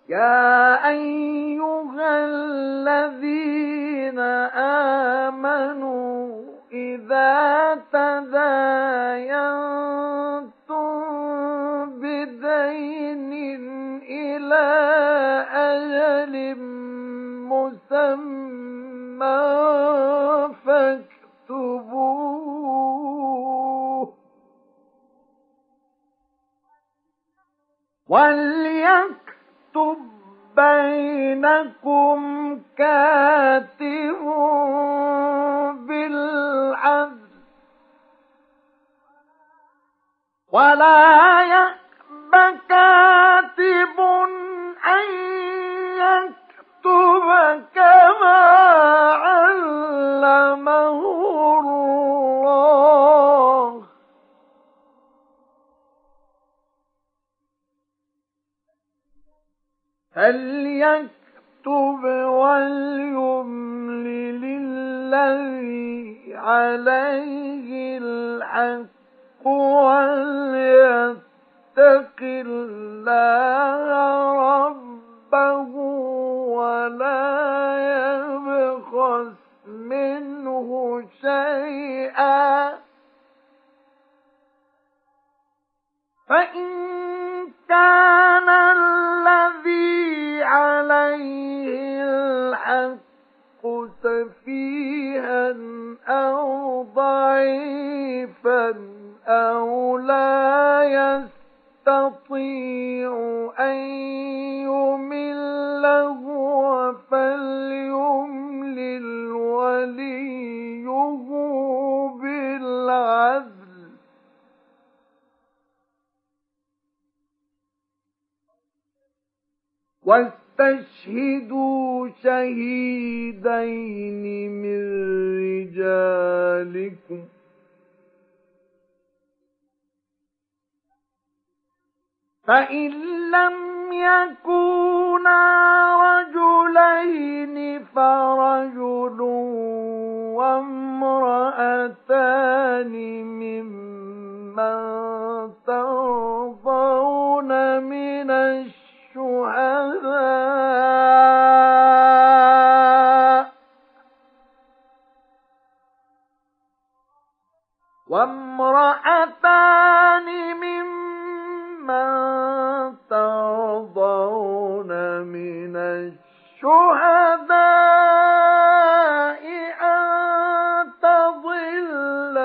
يا أيها الذين آمنوا إذا تداينتم بدين إلى أجل مسمى فاكتبوه وليكتب بينكم كاتب بالعدل ولا يأب كاتب أن يكتب كما علمه الله فليكتب وليملل الذي عليه الحق وليتق الله ربه ولا يبخس منه شيئا فإن كان الذي عليه الحق سفيها أو ضعيفا أو لا يستطيع أن يمل هو فليملل وليه بالعدل واستشهدوا شهيدين من رجالكم فإن لم يكونا رجلين فرجل وامرأتان ممن ترضون من الشهداء وامرأتان ممن ترضون من الشهداء أن تضل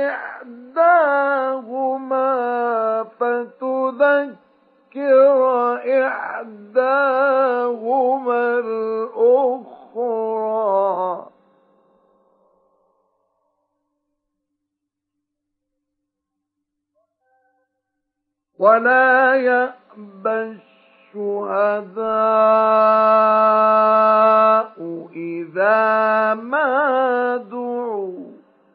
إحداهما فتذكر إحداهما الأخرى ولا يأبى الشهداء إذا ما دعوا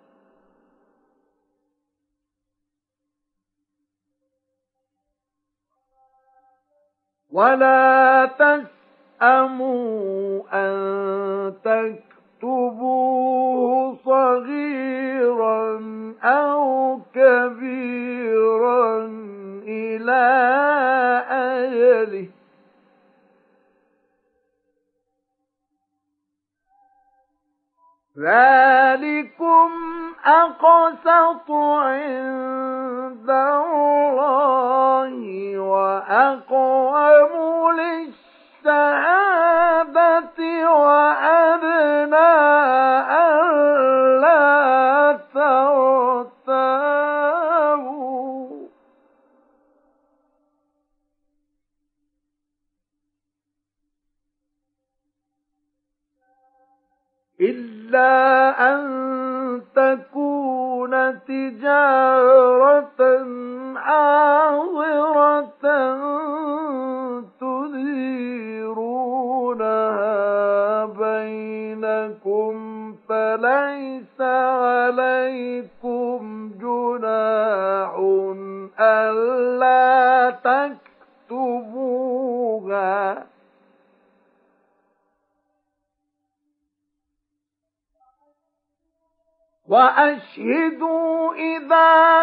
ولا تسأموا أن تكتبوه صغيرا أو كبيرا إلى أجله ذلكم أقسط عند الله وأقوم للشهادة وأدنى ألا ترتابوا إلا أن تكون تجارة حاضرة تديرونها بينكم فليس عليكم جناح ألا تكتبوها وأشهدوا إذا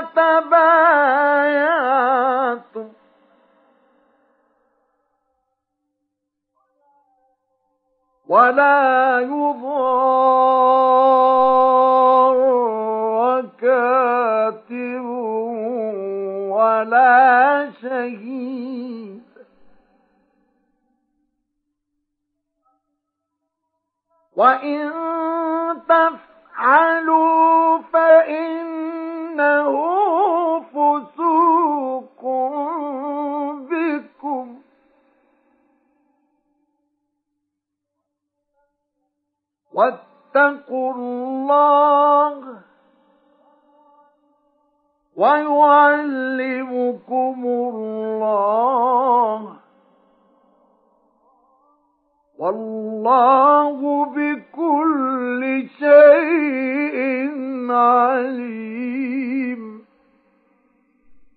تبايعتم ولا يضار كاتب ولا شهيد وإن تفعلوا فإنه فسوق بكم واتقوا الله ويعلمكم